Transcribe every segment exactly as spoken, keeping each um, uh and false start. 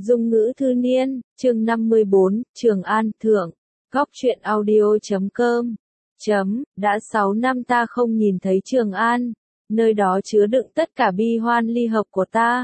Dung ngữ thư niên, chương năm mươi bốn, Trường An, Thượng. Góc truyện audio chấm com. Chấm, đã sáu năm ta không nhìn thấy Trường An, nơi đó chứa đựng tất cả bi hoan ly hợp của ta.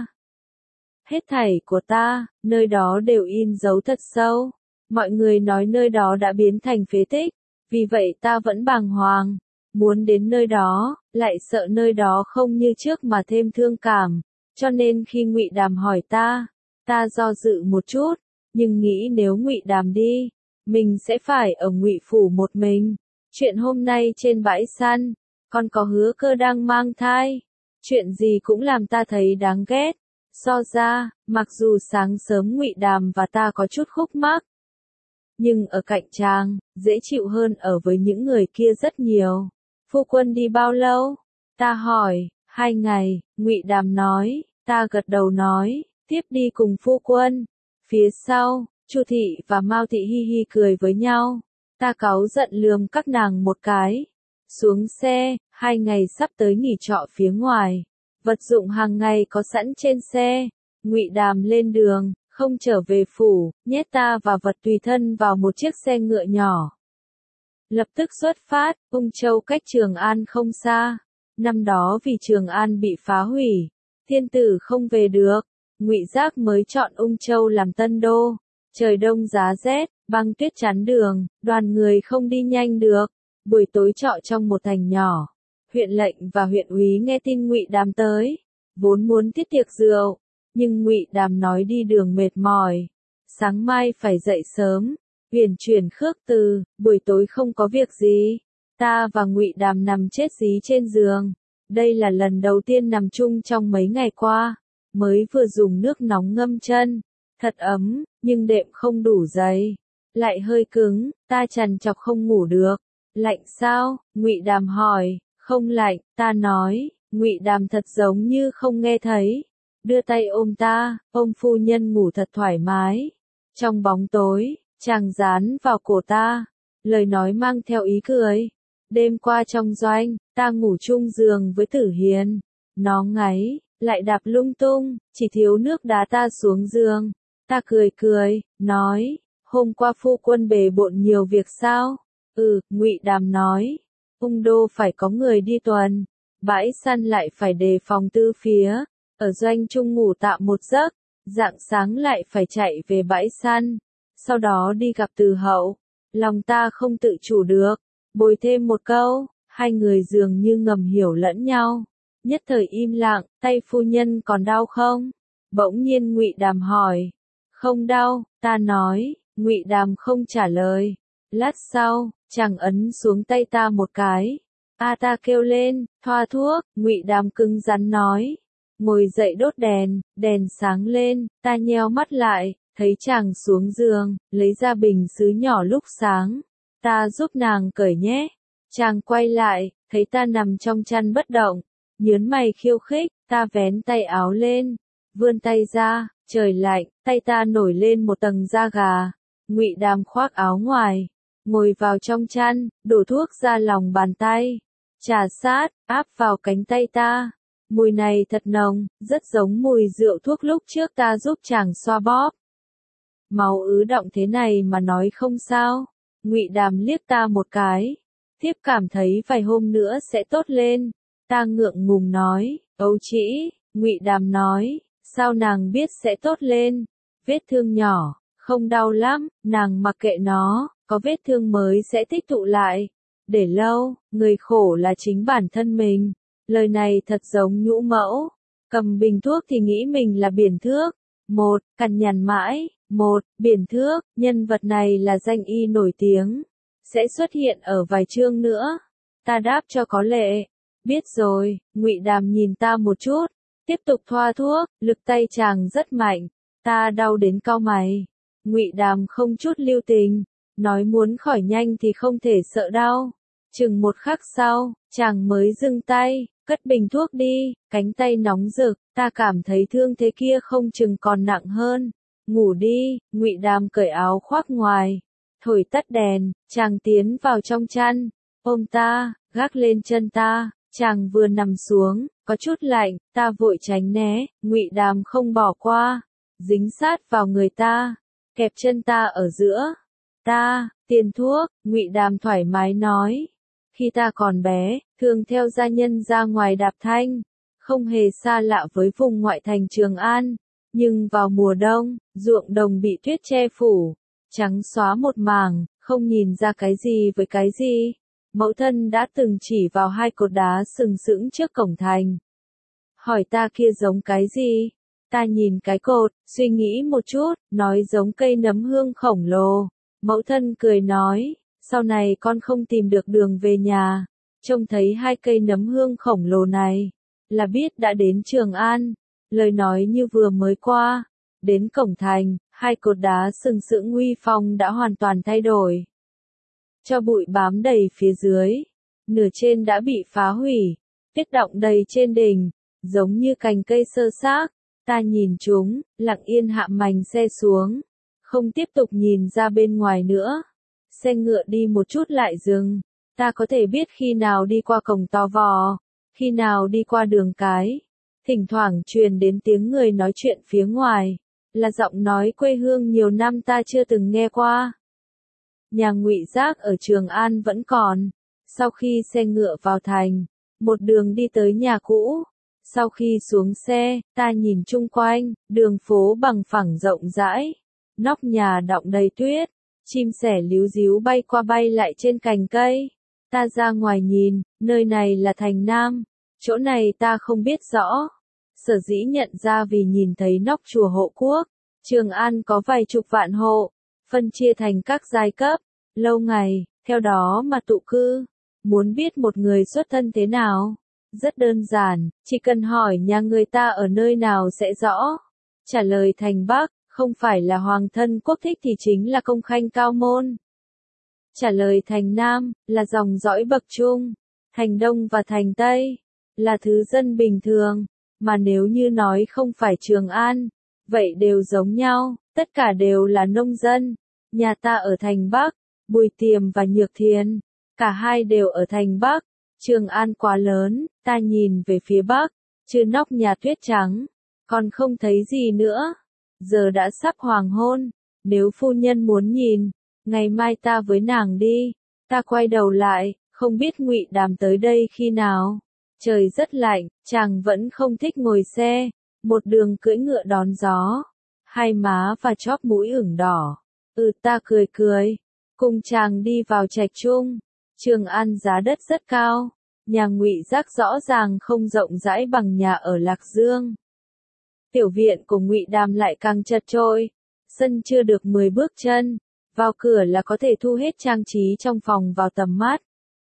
Hết thảy của ta, nơi đó đều in dấu thật sâu. Mọi người nói nơi đó đã biến thành phế tích, vì vậy ta vẫn bàng hoàng. Muốn đến nơi đó, lại sợ nơi đó không như trước mà thêm thương cảm, cho nên khi Ngụy Đàm hỏi ta, ta do dự một chút, nhưng nghĩ nếu Ngụy Đàm đi, mình sẽ phải ở Ngụy phủ một mình. Chuyện hôm nay trên bãi săn, còn có Hứa Cơ đang mang thai, chuyện gì cũng làm ta thấy đáng ghét. So ra, mặc dù sáng sớm Ngụy Đàm và ta có chút khúc mắc, nhưng ở cạnh chàng, dễ chịu hơn ở với những người kia rất nhiều. Phu quân đi bao lâu? Ta hỏi. Hai ngày, Ngụy Đàm nói. Ta gật đầu nói, tiếp đi cùng phu quân. Phía sau, Chu thị và Mao thị hi hi cười với nhau. Ta cáu giận lườm các nàng một cái. Xuống xe, hai ngày sắp tới nghỉ trọ phía ngoài. Vật dụng hàng ngày có sẵn trên xe. Ngụy Đàm lên đường, không trở về phủ, nhét ta và vật tùy thân vào một chiếc xe ngựa nhỏ. Lập tức xuất phát, Ung Châu cách Trường An không xa. Năm đó vì Trường An bị phá hủy, thiên tử không về được, Ngụy Giác mới chọn Ung Châu làm tân đô. Trời đông giá rét, băng tuyết chắn đường, đoàn người không đi nhanh được. Buổi tối trọ trong một thành nhỏ. Huyện lệnh và huyện úy nghe tin Ngụy Đàm tới, vốn muốn tiết tiệc rượu, nhưng Ngụy Đàm nói đi đường mệt mỏi, sáng mai phải dậy sớm. Uyển chuyển khước từ, buổi tối không có việc gì. Ta và Ngụy Đàm nằm chết dí trên giường. Đây là lần đầu tiên nằm chung trong mấy ngày qua. Mới vừa dùng nước nóng ngâm chân. Thật ấm, nhưng đệm không đủ dày. Lại hơi cứng, ta trằn trọc không ngủ được. Lạnh sao? Ngụy Đàm hỏi. Không lạnh, ta nói. Ngụy Đàm thật giống như không nghe thấy. Đưa tay ôm ta, ôm phu nhân ngủ thật thoải mái. Trong bóng tối, chàng dán vào cổ ta, lời nói mang theo ý cười. Đêm qua trong doanh, ta ngủ chung giường với Tử Hiền. Nó ngáy, lại đạp lung tung, chỉ thiếu nước đá ta xuống giường. Ta cười cười, nói, hôm qua phu quân bề bộn nhiều việc sao? Ừ, Ngụy Đàm nói, Ung đô phải có người đi tuần, bãi săn lại phải đề phòng tư phía, ở doanh chung ngủ tạm một giấc, rạng sáng lại phải chạy về bãi săn. Sau đó đi gặp Từ Hậu, lòng ta không tự chủ được, bồi thêm một câu, hai người dường như ngầm hiểu lẫn nhau. Nhất thời im lặng, tay phu nhân còn đau không? Bỗng nhiên Ngụy Đàm hỏi. Không đau, ta nói. Ngụy Đàm không trả lời. Lát sau, chàng ấn xuống tay ta một cái. A ta kêu lên, thoa thuốc. Ngụy Đàm cứng rắn nói. Ngồi dậy đốt đèn, đèn sáng lên, ta nheo mắt lại. Thấy chàng xuống giường, lấy ra bình sứ nhỏ lúc sáng. Ta giúp nàng cởi nhé. Chàng quay lại, thấy ta nằm trong chăn bất động. Nhớn mày khiêu khích, ta vén tay áo lên. Vươn tay ra, trời lạnh, tay ta nổi lên một tầng da gà. Ngụy Đàm khoác áo ngoài. Ngồi vào trong chăn, đổ thuốc ra lòng bàn tay. Trà sát, áp vào cánh tay ta. Mùi này thật nồng, rất giống mùi rượu thuốc lúc trước ta giúp chàng xoa bóp. Máu ứ động thế này mà nói không sao. Ngụy Đàm liếc ta một cái. Thiếp cảm thấy vài hôm nữa sẽ tốt lên. Ta ngượng ngùng nói, ấu trĩ. Ngụy Đàm nói, sao nàng biết sẽ tốt lên? Vết thương nhỏ, không đau lắm, nàng mặc kệ nó, có vết thương mới sẽ tích tụ lại. Để lâu, người khổ là chính bản thân mình. Lời này thật giống nhũ mẫu. Cầm bình thuốc thì nghĩ mình là biển thước. Một, cằn nhằn mãi. Một, biển thước, nhân vật này là danh y nổi tiếng. Sẽ xuất hiện ở vài chương nữa. Ta đáp cho có lệ. Biết rồi. Ngụy Đàm nhìn ta một chút. Tiếp tục thoa thuốc, lực tay chàng rất mạnh. Ta đau đến cau mày. Ngụy Đàm không chút lưu tình. Nói muốn khỏi nhanh thì không thể sợ đau. Chừng một khắc sau, chàng mới dừng tay, cất bình thuốc đi. Cánh tay nóng rực, ta cảm thấy thương thế kia không chừng còn nặng hơn. Ngủ đi. Ngụy Đàm cởi áo khoác ngoài, thổi tắt đèn, chàng tiến vào trong chăn, ôm ta, gác lên chân ta. Chàng vừa nằm xuống, có chút lạnh, ta vội tránh né. Ngụy Đàm không bỏ qua, dính sát vào người ta, kẹp chân ta ở giữa. Ta, tiền thuốc, Ngụy Đàm thoải mái nói. Khi ta còn bé, thường theo gia nhân ra ngoài đạp thanh, không hề xa lạ với vùng ngoại thành Trường An. Nhưng vào mùa đông, ruộng đồng bị tuyết che phủ, trắng xóa một mảng, không nhìn ra cái gì với cái gì. Mẫu thân đã từng chỉ vào hai cột đá sừng sững trước cổng thành. Hỏi ta kia giống cái gì? Ta nhìn cái cột, suy nghĩ một chút, nói giống cây nấm hương khổng lồ. Mẫu thân cười nói, sau này con không tìm được đường về nhà, trông thấy hai cây nấm hương khổng lồ này, là biết đã đến Trường An. Lời nói như vừa mới qua, đến cổng thành, hai cột đá sừng sững uy phong đã hoàn toàn thay đổi. Cho bụi bám đầy phía dưới, nửa trên đã bị phá hủy, tuyết đọng đầy trên đỉnh, giống như cành cây sơ xác. Ta nhìn chúng, lặng yên hạ mành xe xuống, không tiếp tục nhìn ra bên ngoài nữa. Xe ngựa đi một chút lại dừng, ta có thể biết khi nào đi qua cổng To Vò, khi nào đi qua đường cái. Thỉnh thoảng truyền đến tiếng người nói chuyện phía ngoài, là giọng nói quê hương nhiều năm ta chưa từng nghe qua. Nhà Ngụy Giác ở Trường An vẫn còn. Sau khi xe ngựa vào thành, một đường đi tới nhà cũ. Sau khi xuống xe, ta nhìn chung quanh, đường phố bằng phẳng rộng rãi, nóc nhà đọng đầy tuyết, chim sẻ líu ríu bay qua bay lại trên cành cây. Ta ra ngoài nhìn, nơi này là thành Nam, chỗ này ta không biết rõ. Sở dĩ nhận ra vì nhìn thấy nóc chùa Hộ Quốc. Trường An có vài chục vạn hộ, phân chia thành các giai cấp, lâu ngày, theo đó mà tụ cư. Muốn biết một người xuất thân thế nào? Rất đơn giản, chỉ cần hỏi nhà người ta ở nơi nào sẽ rõ. Trả lời thành Bắc, không phải là hoàng thân quốc thích thì chính là công khanh cao môn. Trả lời thành Nam, là dòng dõi bậc trung. Thành Đông và thành Tây, là thứ dân bình thường. Mà nếu như nói không phải Trường An, vậy đều giống nhau, tất cả đều là nông dân. Nhà ta ở thành Bắc, Bùi Tiềm và Nhược Thiền, cả hai đều ở thành Bắc. Trường An quá lớn, ta nhìn về phía Bắc, trừ nóc nhà tuyết trắng, còn không thấy gì nữa. Giờ đã sắp hoàng hôn, nếu phu nhân muốn nhìn, ngày mai ta với nàng đi. Ta quay đầu lại, không biết Ngụy Đàm tới đây khi nào. Trời rất lạnh, chàng vẫn không thích ngồi xe, một đường cưỡi ngựa đón gió, hai má và chóp mũi ửng đỏ. Ừ, ta cười cười, cùng chàng đi vào trạch trung. Trường An giá đất rất cao, nhà Ngụy Giác rõ ràng không rộng rãi bằng nhà ở Lạc Dương. Tiểu viện của Ngụy Đàm lại càng chật chội, sân chưa được mười bước chân, vào cửa là có thể thu hết trang trí trong phòng vào tầm mắt.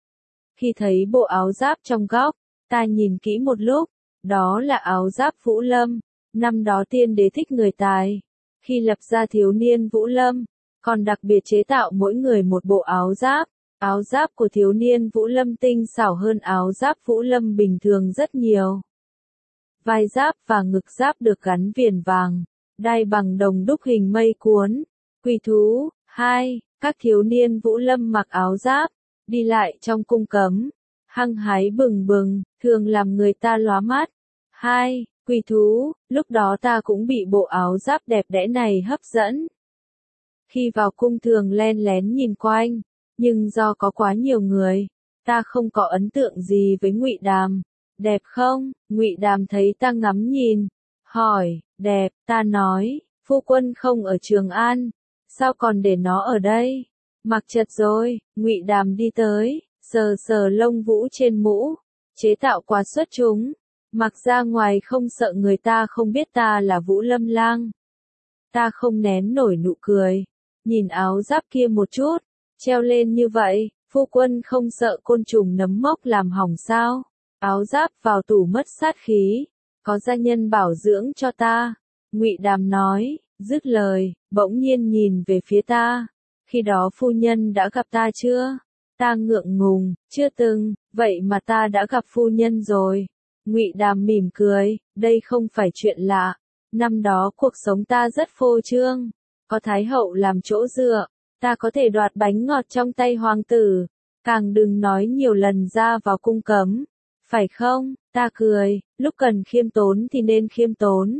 Khi thấy bộ áo giáp trong góc, ta nhìn kỹ một lúc, đó là áo giáp Vũ Lâm, năm đó tiên đế thích người tài. Khi lập ra thiếu niên Vũ Lâm, còn đặc biệt chế tạo mỗi người một bộ áo giáp. Áo giáp của thiếu niên Vũ Lâm tinh xảo hơn áo giáp Vũ Lâm bình thường rất nhiều. Vai giáp và ngực giáp được gắn viền vàng, đai bằng đồng đúc hình mây cuốn. Quỷ thú, hai, các thiếu niên Vũ Lâm mặc áo giáp, đi lại trong cung cấm, hăng hái bừng bừng, thường làm người ta lóa mắt. Hai, quỷ thú, lúc đó ta cũng bị bộ áo giáp đẹp đẽ này hấp dẫn. Khi vào cung thường len lén nhìn quanh, nhưng do có quá nhiều người, ta không có ấn tượng gì với Ngụy Đàm. Đẹp không? Ngụy Đàm thấy ta ngắm nhìn, hỏi, đẹp, ta nói, phu quân không ở Trường An, sao còn để nó ở đây? Mặc chật rồi. Ngụy Đàm đi tới, sờ sờ lông vũ trên mũ, chế tạo quá xuất chúng, mặc ra ngoài không sợ người ta không biết ta là Vũ Lâm Lang. Ta không nén nổi nụ cười, nhìn áo giáp kia một chút, treo lên như vậy, phu quân không sợ côn trùng nấm mốc làm hỏng sao? Áo giáp vào tủ mất sát khí, có gia nhân bảo dưỡng cho ta. Ngụy Đàm nói, dứt lời, bỗng nhiên nhìn về phía ta. Khi đó phu nhân đã gặp ta chưa? Ta ngượng ngùng, chưa từng, vậy mà ta đã gặp phu nhân rồi. Ngụy Đàm mỉm cười, đây không phải chuyện lạ. Năm đó cuộc sống ta rất phô trương, có thái hậu làm chỗ dựa, ta có thể đoạt bánh ngọt trong tay hoàng tử, càng đừng nói nhiều lần ra vào cung cấm. Phải không? Ta cười, lúc cần khiêm tốn thì nên khiêm tốn.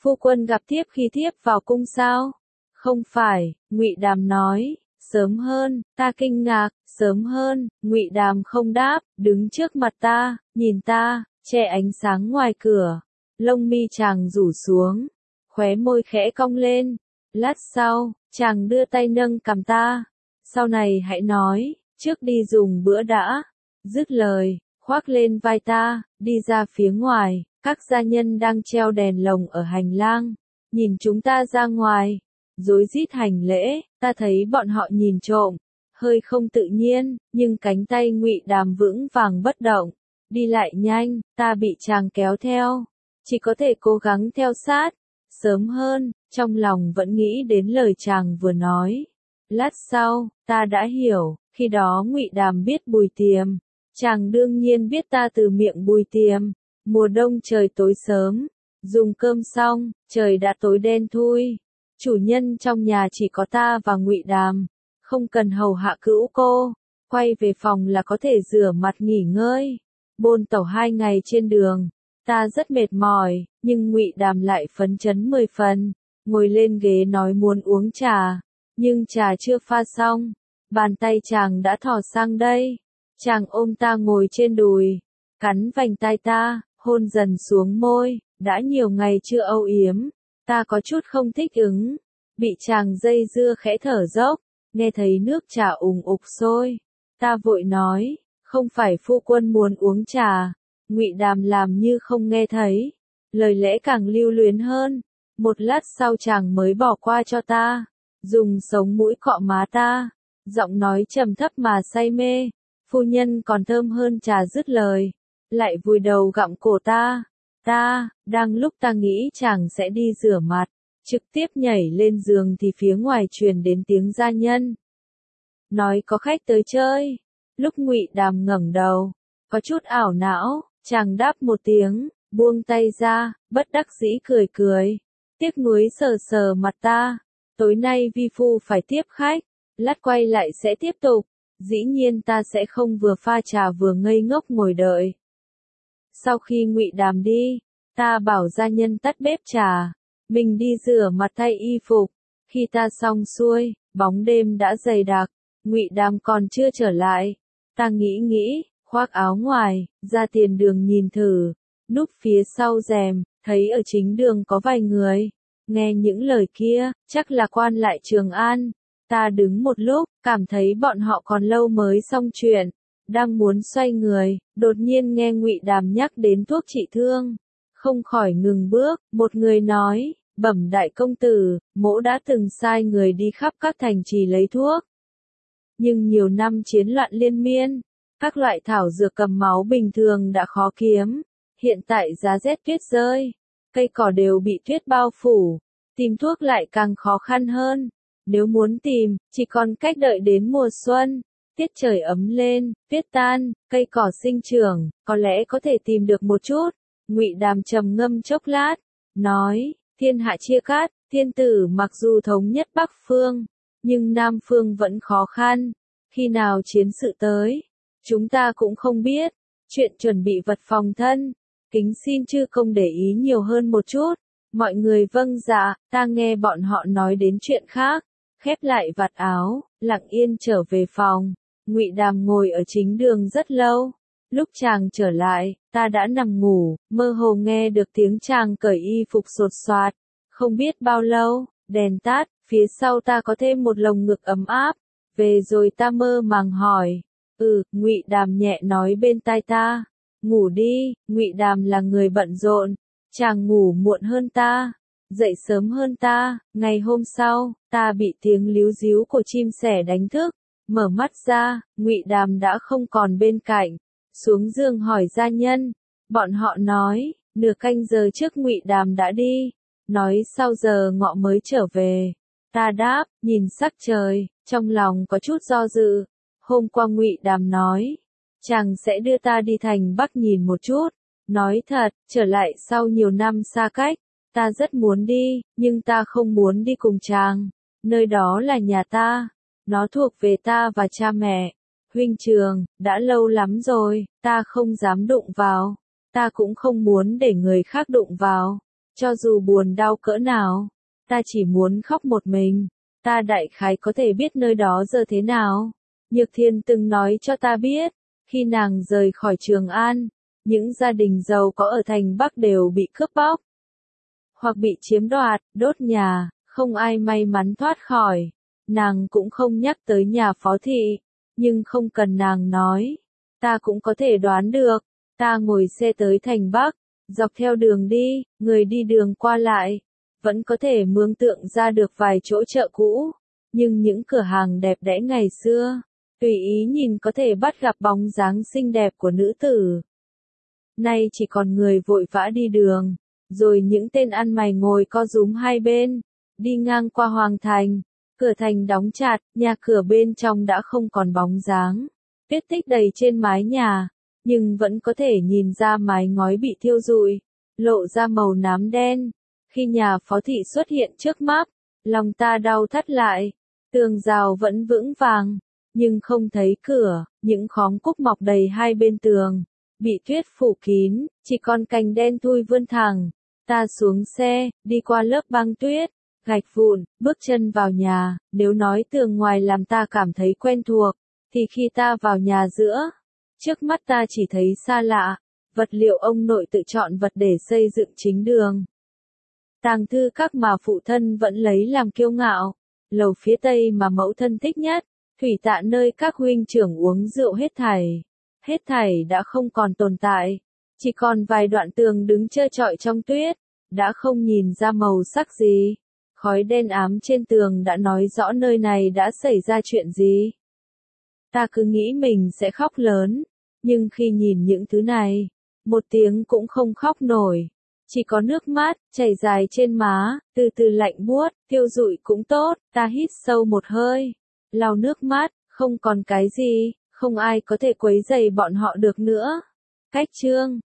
Phu quân gặp thiếp khi thiếp vào cung sao? Không phải, Ngụy Đàm nói, sớm hơn. Ta kinh ngạc, sớm hơn. Ngụy Đàm không đáp, đứng trước mặt ta, nhìn ta, che ánh sáng ngoài cửa. Lông mi chàng rủ xuống, khóe môi khẽ cong lên. Lát sau, chàng đưa tay nâng cằm ta. Sau này hãy nói, trước đi dùng bữa đã. Dứt lời, khoác lên vai ta, đi ra phía ngoài. Các gia nhân đang treo đèn lồng ở hành lang, nhìn chúng ta ra ngoài, rối rít hành lễ. Ta thấy bọn họ nhìn trộm, hơi không tự nhiên, nhưng cánh tay Ngụy Đàm vững vàng bất động, đi lại nhanh. Ta bị chàng kéo theo, chỉ có thể cố gắng theo sát. Sớm hơn, trong lòng vẫn nghĩ đến lời chàng vừa nói. Lát sau, ta đã hiểu, khi đó Ngụy Đàm biết Bùi Tiềm, chàng đương nhiên biết ta từ miệng Bùi Tiềm. Mùa đông trời tối sớm, dùng cơm xong, trời đã tối đen thui. Chủ nhân trong nhà chỉ có ta và Ngụy Đàm, không cần hầu hạ cữu cô, quay về phòng là có thể rửa mặt nghỉ ngơi. Bôn tẩu hai ngày trên đường, ta rất mệt mỏi, nhưng Ngụy Đàm lại phấn chấn mười phần, ngồi lên ghế nói muốn uống trà, nhưng trà chưa pha xong, bàn tay chàng đã thò sang đây. Chàng ôm ta ngồi trên đùi, cắn vành tai ta, hôn dần xuống môi. Đã nhiều ngày chưa âu yếm, ta có chút không thích ứng, bị chàng dây dưa khẽ thở dốc, nghe thấy nước trà ùng ục sôi. Ta vội nói, không phải phu quân muốn uống trà. Ngụy Đàm làm như không nghe thấy, lời lẽ càng lưu luyến hơn. Một lát sau chàng mới bỏ qua cho ta, dùng sống mũi cọ má ta, giọng nói trầm thấp mà say mê. Phu nhân còn thơm hơn trà. Dứt lời, lại vùi đầu gặm cổ ta. Ta, đang lúc ta nghĩ chàng sẽ đi rửa mặt, trực tiếp nhảy lên giường thì phía ngoài truyền đến tiếng gia nhân nói có khách tới chơi. Lúc Ngụy Đàm ngẩng đầu, có chút ảo não, chàng đáp một tiếng, buông tay ra, bất đắc dĩ cười cười, tiếc nuối sờ sờ mặt ta. Tối nay vi phu phải tiếp khách, lát quay lại sẽ tiếp tục. Dĩ nhiên ta sẽ không vừa pha trà vừa ngây ngốc ngồi đợi. Sau khi Ngụy Đàm đi, ta bảo gia nhân tắt bếp trà, mình đi rửa mặt thay y phục. Khi ta xong xuôi, bóng đêm đã dày đặc, Ngụy Đàm còn chưa trở lại. Ta nghĩ nghĩ, khoác áo ngoài, ra tiền đường nhìn thử, núp phía sau rèm, thấy ở chính đường có vài người. Nghe những lời kia, chắc là quan lại Trường An. Ta đứng một lúc, cảm thấy bọn họ còn lâu mới xong chuyện, đang muốn xoay người, đột nhiên nghe Ngụy Đàm nhắc đến thuốc trị thương, không khỏi ngừng bước. Một người nói, bẩm đại công tử, mỗ đã từng sai người đi khắp các thành trì lấy thuốc, nhưng nhiều năm chiến loạn liên miên, các loại thảo dược cầm máu bình thường đã khó kiếm, hiện tại giá rét tuyết rơi, cây cỏ đều bị tuyết bao phủ, tìm thuốc lại càng khó khăn hơn. Nếu muốn tìm, chỉ còn cách đợi đến mùa xuân, tiết trời ấm lên, tuyết tan, cây cỏ sinh trưởng, có lẽ có thể tìm được một chút. Ngụy Đàm trầm ngâm chốc lát, nói, thiên hạ chia cắt, thiên tử mặc dù thống nhất Bắc Phương, nhưng Nam Phương vẫn khó khăn. Khi nào chiến sự tới, chúng ta cũng không biết. Chuyện chuẩn bị vật phòng thân, kính xin chư công để ý nhiều hơn một chút. Mọi người vâng dạ. Ta nghe bọn họ nói đến chuyện khác, khép lại vạt áo, lặng yên trở về phòng. Ngụy Đàm ngồi ở chính đường rất lâu. Lúc chàng trở lại, ta đã nằm ngủ, mơ hồ nghe được tiếng chàng cởi y phục sột soạt. Không biết bao lâu, đèn tắt, phía sau ta có thêm một lồng ngực ấm áp. Về rồi ta mơ màng hỏi. Ừ, Ngụy Đàm nhẹ nói bên tai ta. Ngủ đi. Ngụy Đàm là người bận rộn, chàng ngủ muộn hơn ta, dậy sớm hơn ta. Ngày hôm sau, ta bị tiếng líu ríu của chim sẻ đánh thức, mở mắt ra, Ngụy Đàm đã không còn bên cạnh. Xuống giường hỏi gia nhân, bọn họ nói, nửa canh giờ trước Ngụy Đàm đã đi, nói sau giờ ngọ mới trở về. Ta đáp, nhìn sắc trời, trong lòng có chút do dự. Hôm qua Ngụy Đàm nói, chàng sẽ đưa ta đi thành Bắc nhìn một chút. Nói thật, trở lại sau nhiều năm xa cách, ta rất muốn đi, nhưng ta không muốn đi cùng chàng. Nơi đó là nhà ta, nó thuộc về ta và cha mẹ. Huynh trường, đã lâu lắm rồi, ta không dám đụng vào, ta cũng không muốn để người khác đụng vào. Cho dù buồn đau cỡ nào, ta chỉ muốn khóc một mình, ta đại khái có thể biết nơi đó giờ thế nào. Nhược Thiên từng nói cho ta biết, khi nàng rời khỏi Trường An, những gia đình giàu có ở thành Bắc đều bị cướp bóc, hoặc bị chiếm đoạt, đốt nhà, không ai may mắn thoát khỏi. Nàng cũng không nhắc tới nhà Phó Thị, nhưng không cần nàng nói, ta cũng có thể đoán được. Ta ngồi xe tới thành Bắc, dọc theo đường đi, người đi đường qua lại, vẫn có thể mường tượng ra được vài chỗ chợ cũ, nhưng những cửa hàng đẹp đẽ ngày xưa, tùy ý nhìn có thể bắt gặp bóng dáng xinh đẹp của nữ tử. Nay chỉ còn người vội vã đi đường, rồi những tên ăn mày ngồi co rúm hai bên, đi ngang qua Hoàng Thành, cửa thành đóng chặt, nhà cửa bên trong đã không còn bóng dáng, vết tích đầy trên mái nhà, nhưng vẫn có thể nhìn ra mái ngói bị thiêu rụi, lộ ra màu nám đen. Khi nhà Phó Thị xuất hiện trước mắt, lòng ta đau thắt lại, tường rào vẫn vững vàng, nhưng không thấy cửa, những khóm cúc mọc đầy hai bên tường, bị tuyết phủ kín, chỉ còn cành đen thui vươn thẳng. Ta xuống xe, đi qua lớp băng tuyết, gạch vụn, bước chân vào nhà. Nếu nói tường ngoài làm ta cảm thấy quen thuộc, thì khi ta vào nhà giữa, trước mắt ta chỉ thấy xa lạ, vật liệu ông nội tự chọn vật để xây dựng chính đường. Tàng thư các mà phụ thân vẫn lấy làm kiêu ngạo, lầu phía tây mà mẫu thân thích nhất, thủy tạ nơi các huynh trưởng uống rượu hết thảy. Hết thảy đã không còn tồn tại, chỉ còn vài đoạn tường đứng trơ trọi trong tuyết, đã không nhìn ra màu sắc gì. Khói đen ám trên tường đã nói rõ nơi này đã xảy ra chuyện gì. Ta cứ nghĩ mình sẽ khóc lớn, nhưng khi nhìn những thứ này, một tiếng cũng không khóc nổi. Chỉ có nước mắt, chảy dài trên má, từ từ lạnh buốt, tiêu rụi cũng tốt. Ta hít sâu một hơi, lau nước mắt, không còn cái gì, không ai có thể quấy rầy bọn họ được nữa. Cách chương